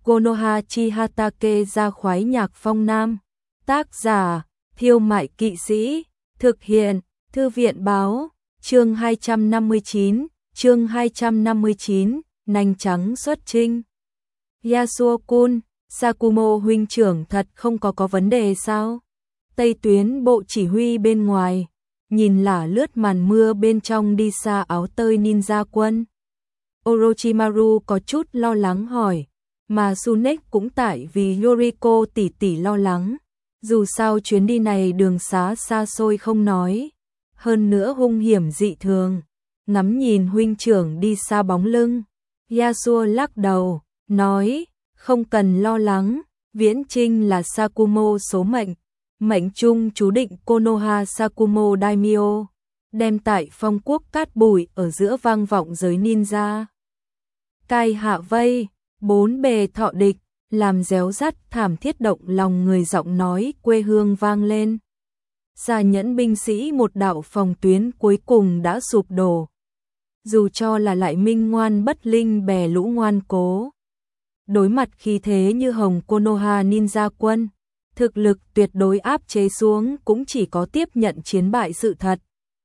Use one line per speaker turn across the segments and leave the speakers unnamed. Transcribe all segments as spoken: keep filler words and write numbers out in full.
Konoha Chihatake ra khoái nhạc phong nam. Tác giả, Thiêu Mại Kỵ Sĩ. Thực hiện, Thư viện Báo. Chương hai trăm năm mươi chín, chương hai trăm năm mươi chín, nanh trắng xuất trinh. Yasuo-kun, Sakumo huynh trưởng thật không có có vấn đề sao? Tây tuyến bộ chỉ huy bên ngoài, nhìn lả lướt màn mưa bên trong đi xa áo tơi ninja quân. Orochimaru có chút lo lắng hỏi, mà Sunek cũng tại vì Yoriko tỷ tỷ lo lắng. Dù sao chuyến đi này đường xá xa xôi không nói, hơn nữa hung hiểm dị thường. Ngắm nhìn huynh trưởng đi xa bóng lưng, Yasuo lắc đầu, nói, không cần lo lắng, viễn chinh là Sakumo số mệnh. Mệnh trung chú định Konoha Sakumo Daimyo, đem tại phong quốc cát bụi ở giữa vang vọng giới ninja. Cai hạ vây, bốn bề thọ địch, làm réo rắt thảm thiết động lòng người, giọng nói quê hương vang lên. Xa nhẫn binh sĩ một đạo phòng tuyến cuối cùng đã sụp đổ. Dù cho là lại minh ngoan bất linh bè lũ ngoan cố, đối mặt khí thế như hồng Konoha ninja quân, thực lực tuyệt đối áp chế xuống cũng chỉ có tiếp nhận chiến bại sự thật.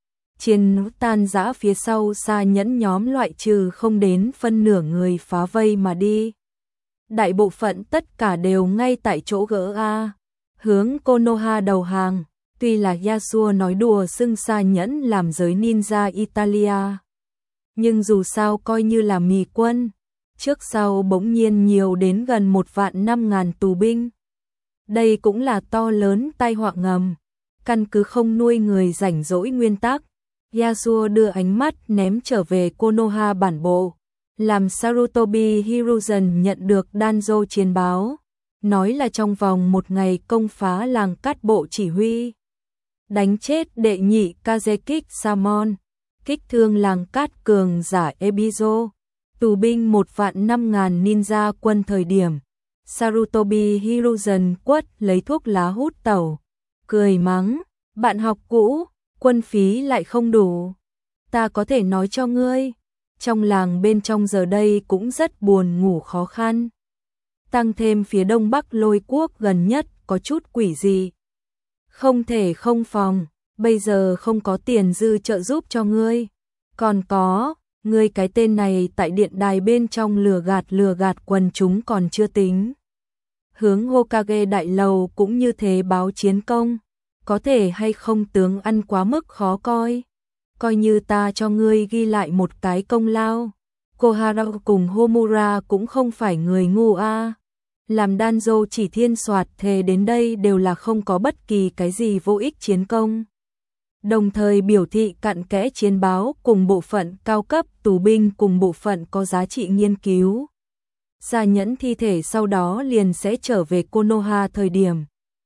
Chiến tan rã phía sau xa nhẫn nhóm loại trừ không đến phân nửa người phá vây mà đi. Đại bộ phận tất cả đều ngay tại chỗ gỡ A, hướng Konoha đầu hàng, tuy là Yasuo nói đùa xưng xa nhẫn làm giới ninja Italia. Nhưng dù sao coi như là mì quân, trước sau bỗng nhiên nhiều đến gần một vạn năm ngàn tù binh. Đây cũng là to lớn tai họa ngầm, căn cứ không nuôi người rảnh rỗi nguyên tắc. Yasuo đưa ánh mắt ném trở về Konoha bản bộ, làm Sarutobi Hiruzen nhận được Danzo chiến báo, nói là trong vòng một ngày công phá làng cát bộ chỉ huy, đánh chết đệ nhị Kazekik Samon, kích thương làng cát cường giả Ebizo, tù binh một vạn năm ngàn ninja quân thời điểm. Sarutobi Hiruzen quất lấy thuốc lá hút tẩu, cười mắng, bạn học cũ, quân phí lại không đủ. Ta có thể nói cho ngươi, trong làng bên trong giờ đây cũng rất buồn ngủ khó khăn. Tăng thêm phía đông bắc lôi quốc gần nhất có chút quỷ gì. Không thể không phòng, bây giờ không có tiền dư trợ giúp cho ngươi. Còn có, ngươi cái tên này tại điện đài bên trong lừa gạt lừa gạt quần chúng còn chưa tính. Hướng Hokage đại lầu cũng như thế báo chiến công, có thể hay không tướng ăn quá mức khó coi. Coi như ta cho ngươi ghi lại một cái công lao. Kohara cùng Homura cũng không phải người ngu a. Làm Danzo chỉ thiên soạt thề đến đây đều là không có bất kỳ cái gì vô ích chiến công. Đồng thời biểu thị cặn kẽ chiến báo cùng bộ phận cao cấp tù binh cùng bộ phận có giá trị nghiên cứu. Xa nhẫn thi thể sau đó liền sẽ trở về Konoha thời điểm.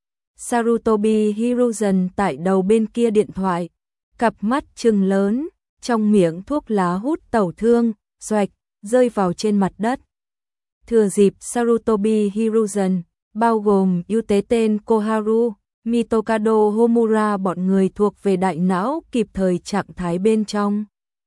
Sarutobi Hiruzen tại đầu bên kia điện thoại, cặp mắt trừng lớn, trong miệng thuốc lá hút tẩu thương, xoạch, rơi vào trên mặt đất. Thừa dịp Sarutobi Hiruzen, bao gồm ưu tế tên Koharu, Mitokado Homura bọn người thuộc về đại não kịp thời trạng thái bên trong.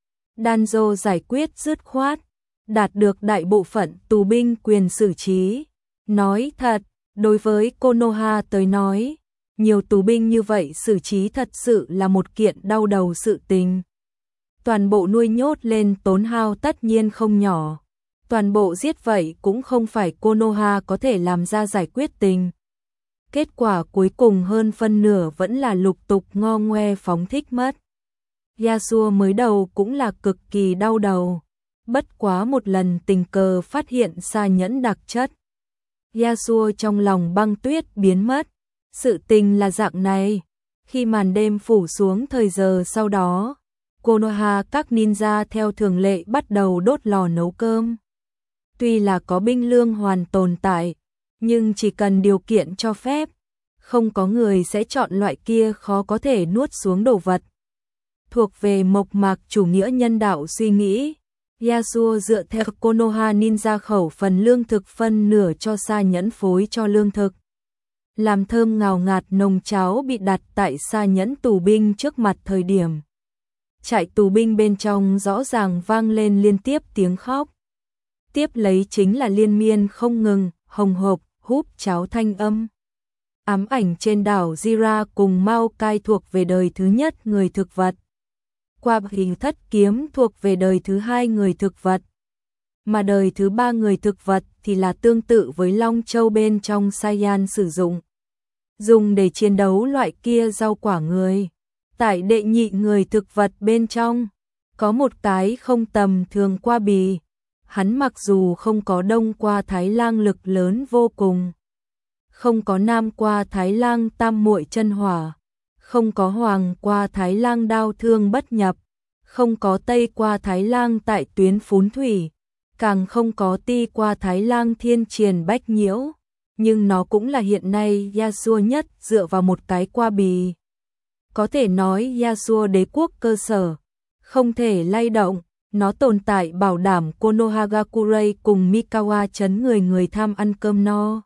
Danzo giải quyết dứt khoát, đạt được đại bộ phận tù binh quyền xử trí. Nói thật, đối với Konoha tới nói, nhiều tù binh như vậy xử trí thật sự là một kiện đau đầu sự tình. Toàn bộ nuôi nhốt lên tốn hao tất nhiên không nhỏ. Toàn bộ giết vậy cũng không phải Konoha có thể làm ra giải quyết tình. Kết quả cuối cùng hơn phân nửa vẫn là lục tục ngo ngoe phóng thích mất. Yasuo mới đầu cũng là cực kỳ đau đầu. Bất quá một lần tình cờ phát hiện xa nhẫn đặc chất. Yasuo trong lòng băng tuyết biến mất. Sự tình là dạng này. Khi màn đêm phủ xuống thời giờ sau đó, Konoha các ninja theo thường lệ bắt đầu đốt lò nấu cơm. Tuy là có binh lương hoàn tồn tại, nhưng chỉ cần điều kiện cho phép, không có người sẽ chọn loại kia khó có thể nuốt xuống đồ vật. Thuộc về mộc mạc chủ nghĩa nhân đạo suy nghĩ, Yasuo dựa theo Konoha ninja khẩu phần lương thực phân nửa cho xa nhẫn phối cho lương thực. Làm thơm ngào ngạt nồng cháo bị đặt tại xa nhẫn tù binh trước mặt thời điểm. Trại tù binh bên trong rõ ràng vang lên liên tiếp tiếng khóc. tiếp lấy chính là liên miên không ngừng, hồng hộc, húp cháo thanh âm. Ám ảnh trên đảo Jira cùng Mao Cai thuộc về đời thứ nhất người thực vật. Qua hình thất kiếm thuộc về đời thứ hai người thực vật. Mà đời thứ ba người thực vật thì là tương tự với Long Châu bên trong Saiyan sử dụng. Dùng để chiến đấu loại kia rau quả người. Tại đệ nhị người thực vật bên trong, có một cái không tầm thường qua bì. Hắn mặc dù không có đông qua Thái Lang lực lớn vô cùng. Không có nam qua Thái Lang tam muội chân hỏa. Không có hoàng qua Thái Lang đao thương bất nhập. Không có tây qua Thái Lang tại tuyến phún thủy. Càng không có ti qua Thái Lang thiên triền bách nhiễu. Nhưng nó cũng là hiện nay Yasuo nhất dựa vào một cái qua bì. Có thể nói Yasuo đế quốc cơ sở. Không thể lay động. Nó tồn tại bảo đảm Konohagakure cùng Mikawa chấn người người tham ăn cơm no.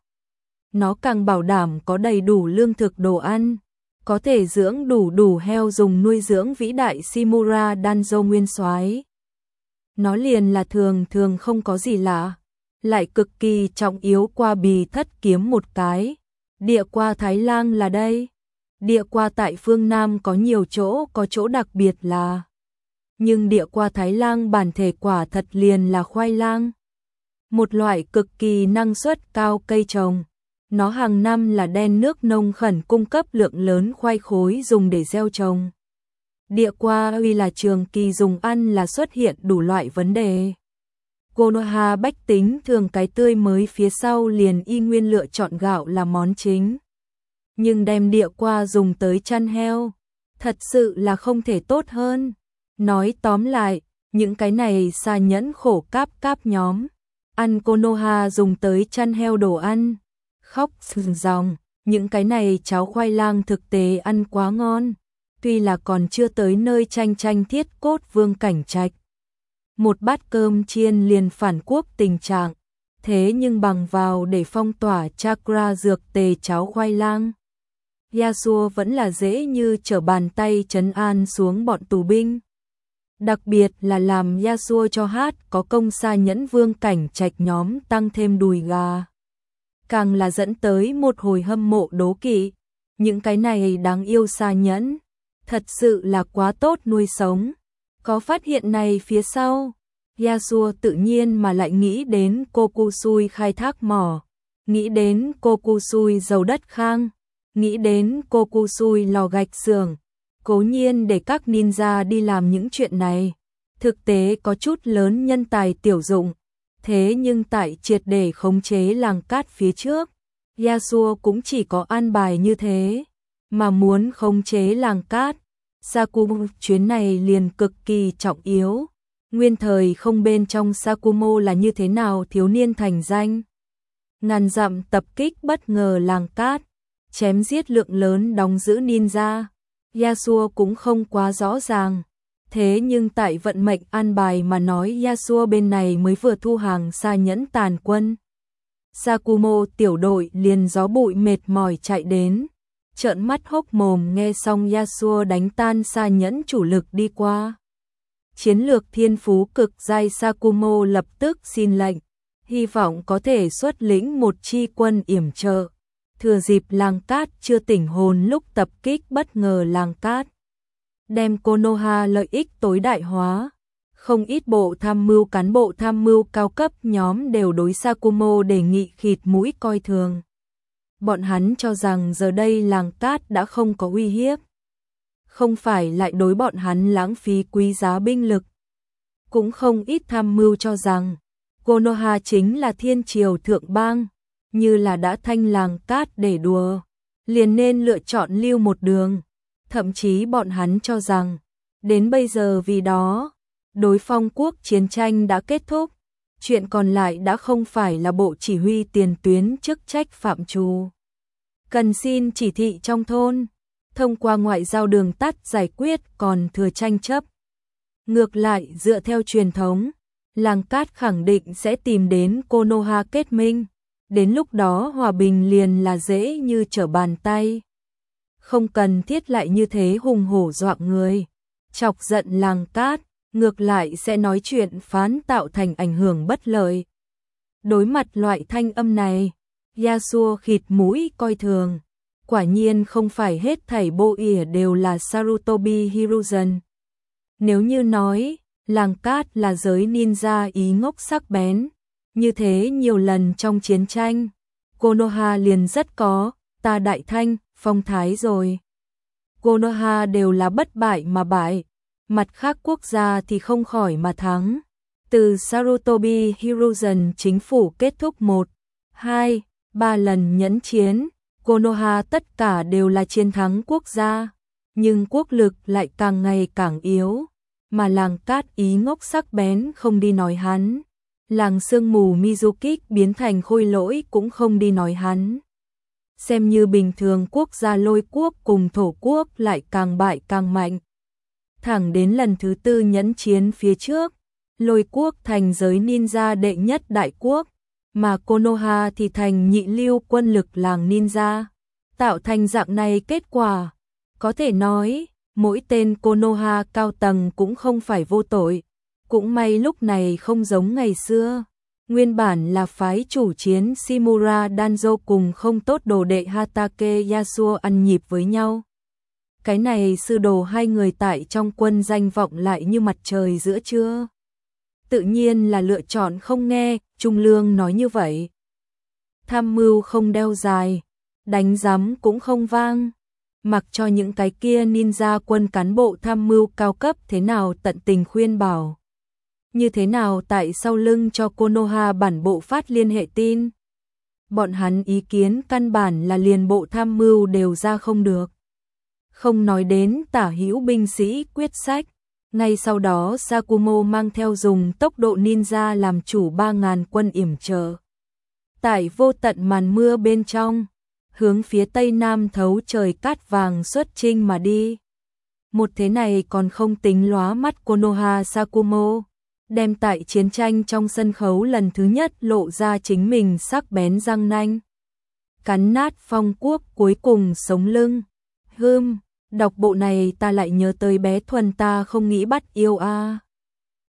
Nó càng bảo đảm có đầy đủ lương thực đồ ăn. Có thể dưỡng đủ đủ heo dùng nuôi dưỡng vĩ đại Shimura Danzo nguyên soái. Nó liền là thường thường không có gì lạ. Lại cực kỳ trọng yếu qua bì thất kiếm một cái. Địa qua Thái Lang là đây. Địa qua tại phương Nam có nhiều chỗ, có chỗ đặc biệt là. Nhưng địa qua Thái Lang bản thể quả thật liền là khoai lang. Một loại cực kỳ năng suất cao cây trồng. Nó hàng năm là đen nước nông khẩn cung cấp lượng lớn khoai khối dùng để gieo trồng. Địa qua uy là trường kỳ dùng ăn là xuất hiện đủ loại vấn đề. Konoha bách tính thường cái tươi mới phía sau liền y nguyên lựa chọn gạo là món chính. Nhưng đem địa qua dùng tới chăn heo, thật sự là không thể tốt hơn. Nói tóm lại, những cái này xa nhẫn khổ cáp cáp nhóm. Ăn Konoha dùng tới chăn heo đồ ăn. Khóc sừng ròng, những cái này cháo khoai lang thực tế ăn quá ngon. Tuy là còn chưa tới nơi tranh tranh thiết cốt vương cảnh trạch. Một bát cơm chiên liền phản quốc tình trạng. Thế nhưng bằng vào để phong tỏa chakra dược tề cháo khoai lang. Yasuo vẫn là dễ như trở bàn tay trấn an xuống bọn tù binh. Đặc biệt là làm Yasuo cho hát có công xa nhẫn vương cảnh trạch nhóm tăng thêm đùi gà. Càng là dẫn tới một hồi hâm mộ đố kỵ. Những cái này đáng yêu xa nhẫn. Thật sự là quá tốt nuôi sống. Có phát hiện này phía sau. Yasuo tự nhiên mà lại nghĩ đến Kokusui khai thác mỏ. Nghĩ đến Kokusui giàu đất khang. Nghĩ đến Kokusui lò gạch xưởng. Cố nhiên để các ninja đi làm những chuyện này. Thực tế có chút lớn nhân tài tiểu dụng. Thế nhưng tại triệt để khống chế làng cát phía trước, Yasuo cũng chỉ có an bài như thế. Mà muốn khống chế làng cát, Sakumo chuyến này liền cực kỳ trọng yếu. Nguyên thời không bên trong Sakumo là như thế nào thiếu niên thành danh. Ngàn dặm tập kích bất ngờ làng cát, chém giết lượng lớn đóng giữ ninja. Yasuo cũng không quá rõ ràng. Thế nhưng tại vận mệnh an bài mà nói Yasuo bên này mới vừa thu hàng xa nhẫn tàn quân. Sakumo tiểu đội liền gió bụi mệt mỏi chạy đến. Trợn mắt hốc mồm nghe xong Yasuo đánh tan xa nhẫn chủ lực đi qua. Chiến lược thiên phú cực giai Sakumo lập tức xin lệnh. Hy vọng có thể xuất lĩnh một chi quân yểm trợ. Thừa dịp làng cát chưa tỉnh hồn lúc tập kích bất ngờ làng cát. Đem Konoha lợi ích tối đại hóa. Không ít bộ tham mưu cán bộ tham mưu cao cấp nhóm đều đối Sakumo đề nghị khịt mũi coi thường. Bọn hắn cho rằng giờ đây làng cát đã không có uy hiếp. Không phải lại đối bọn hắn lãng phí quý giá binh lực. Cũng không ít tham mưu cho rằng Konoha chính là thiên triều thượng bang. Như là đã thanh làng cát để đùa. Liền nên lựa chọn lưu một đường. Thậm chí bọn hắn cho rằng, đến bây giờ vì đó, đối phong quốc chiến tranh đã kết thúc, chuyện còn lại đã không phải là bộ chỉ huy tiền tuyến chức trách phạm trù. Cần xin chỉ thị trong thôn, thông qua ngoại giao đường tắt giải quyết còn thừa tranh chấp. Ngược lại dựa theo truyền thống, làng cát khẳng định sẽ tìm đến Konoha kết minh, đến lúc đó hòa bình liền là dễ như trở bàn tay. Không cần thiết lại như thế hùng hổ dọa người, chọc giận làng cát, ngược lại sẽ nói chuyện phán tạo thành ảnh hưởng bất lợi. Đối mặt loại thanh âm này, Yasuo khịt mũi coi thường. Quả nhiên không phải hết thảy bộ ỉa đều là Sarutobi Hiruzen. Nếu như nói, làng cát là giới ninja ý ngốc sắc bén, như thế nhiều lần trong chiến tranh, Konoha liền rất có, ta đại thanh, phong thái rồi. Konoha đều là bất bại mà bại, mặt khác quốc gia thì không khỏi mà thắng. Từ Sarutobi Hiruzen chính phủ kết thúc một, hai, ba lần nhẫn chiến, Konoha tất cả đều là chiến thắng quốc gia, nhưng quốc lực lại càng ngày càng yếu, mà làng cát ý ngốc sắc bén không đi nói hắn. Làng sương mù Mizukik biến thành khôi lỗi cũng không đi nói hắn. Xem như bình thường quốc gia lôi quốc cùng thổ quốc lại càng bại càng mạnh. Thẳng đến lần thứ tư nhẫn chiến phía trước, lôi quốc thành giới ninja đệ nhất đại quốc, mà Konoha thì thành nhị lưu quân lực làng ninja. Tạo thành dạng này kết quả, có thể nói, mỗi tên Konoha cao tầng cũng không phải vô tội. Cũng may lúc này không giống ngày xưa. Nguyên bản là phái chủ chiến Shimura Danzo cùng không tốt đồ đệ Hatake Yasuo ăn nhịp với nhau. Cái này sư đồ hai người tại trong quân danh vọng lại như mặt trời giữa trưa. Tự nhiên là lựa chọn không nghe, Trung Lương nói như vậy. Tham mưu không đeo dài, đánh giám cũng không vang. Mặc cho những cái kia ninja quân cán bộ tham mưu cao cấp thế nào tận tình khuyên bảo. Như thế nào tại sau lưng cho Konoha bản bộ phát liên hệ tin. Bọn hắn ý kiến căn bản là liền bộ tham mưu đều ra không được. Không nói đến tả hữu binh sĩ quyết sách. Ngay sau đó Sakumo mang theo dùng tốc độ ninja làm chủ ba nghìn quân yểm trợ. Tại vô tận màn mưa bên trong, hướng phía tây nam thấu trời cát vàng xuất chinh mà đi. Một thế này còn không tính lóa mắt Konoha Sakumo, đem tại chiến tranh trong sân khấu lần thứ nhất lộ ra chính mình sắc bén răng nanh. Cắn nát phong quốc cuối cùng sống lưng. Hưm, đọc bộ này ta lại nhớ tới bé Thuần ta không nghĩ bắt yêu a.